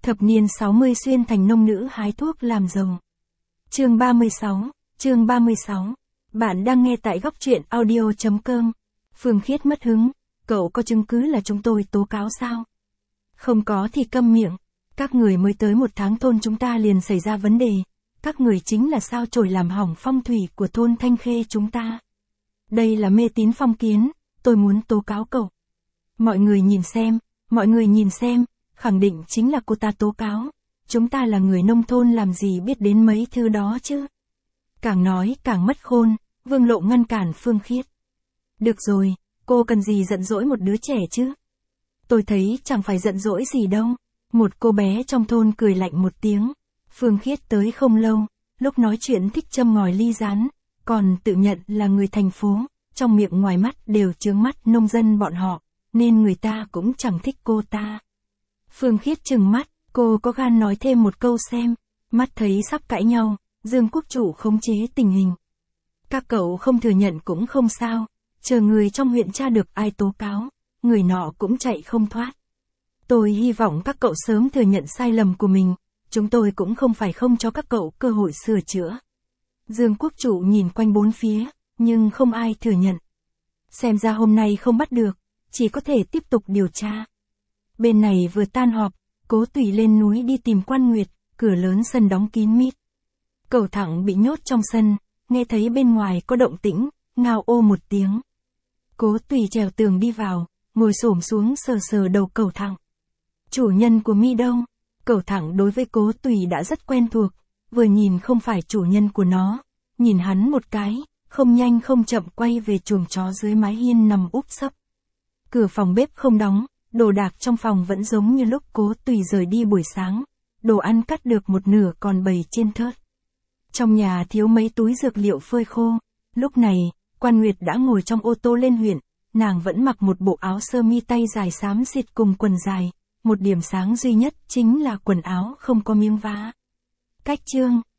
Thập niên 60 xuyên thành nông nữ hái thuốc làm giàu. Chương 36. Bạn đang nghe tại góc truyện audio.com. Phương Khiết mất hứng, cậu có chứng cứ là chúng tôi tố cáo sao? Không có thì câm miệng. Các người mới tới 1 tháng thôn chúng ta liền xảy ra vấn đề. Các người chính là sao chổi làm hỏng phong thủy của thôn Thanh Khê chúng ta. Đây là mê tín phong kiến, tôi muốn tố cáo cậu. Mọi người nhìn xem, khẳng định chính là cô ta tố cáo. Chúng ta là người nông thôn làm gì biết đến mấy thứ đó chứ. Càng nói càng mất khôn, Vương Lộ ngăn cản Phương Khiết. Được rồi, cô cần gì giận dỗi một đứa trẻ chứ? Tôi thấy chẳng phải giận dỗi gì đâu. Một cô bé trong thôn cười lạnh một tiếng. Phương Khiết tới không lâu, lúc nói chuyện thích châm ngòi ly rán, còn tự nhận là người thành phố, trong miệng ngoài mắt đều chướng mắt nông dân bọn họ, nên người ta cũng chẳng thích cô ta. Phương Khiết trừng mắt, cô có gan nói thêm một câu xem, mắt thấy sắp cãi nhau, Dương Quốc Chủ khống chế tình hình. Các cậu không thừa nhận cũng không sao, chờ người trong huyện tra được ai tố cáo, người nọ cũng chạy không thoát. Tôi hy vọng các cậu sớm thừa nhận sai lầm của mình, chúng tôi cũng không phải không cho các cậu cơ hội sửa chữa. Dương Quốc Chủ nhìn quanh bốn phía, nhưng không ai thừa nhận. Xem ra hôm nay không bắt được, chỉ có thể tiếp tục điều tra. Bên này vừa tan họp, Cố Tùy lên núi đi tìm Quan Nguyệt, cửa lớn sân đóng kín mít. Cẩu Thẳng bị nhốt trong sân, nghe thấy bên ngoài có động tĩnh, ngao ô một tiếng. Cố Tùy trèo tường đi vào, ngồi xổm xuống sờ sờ đầu Cẩu Thẳng. Chủ nhân của mi đâu? Cẩu Thẳng đối với Cố Tùy đã rất quen thuộc, vừa nhìn không phải chủ nhân của nó, nhìn hắn một cái, không nhanh không chậm quay về chuồng chó dưới mái hiên nằm úp sấp. Cửa phòng bếp không đóng, đồ đạc trong phòng vẫn giống như lúc Cố Tùy rời đi buổi sáng, đồ ăn cắt được một nửa còn bày trên thớt. Trong nhà thiếu mấy túi dược liệu phơi khô, lúc này, Quan Nguyệt đã ngồi trong ô tô lên huyện, nàng vẫn mặc một bộ áo sơ mi tay dài xám xịt cùng quần dài, một điểm sáng duy nhất chính là quần áo không có miếng vá. Cách chương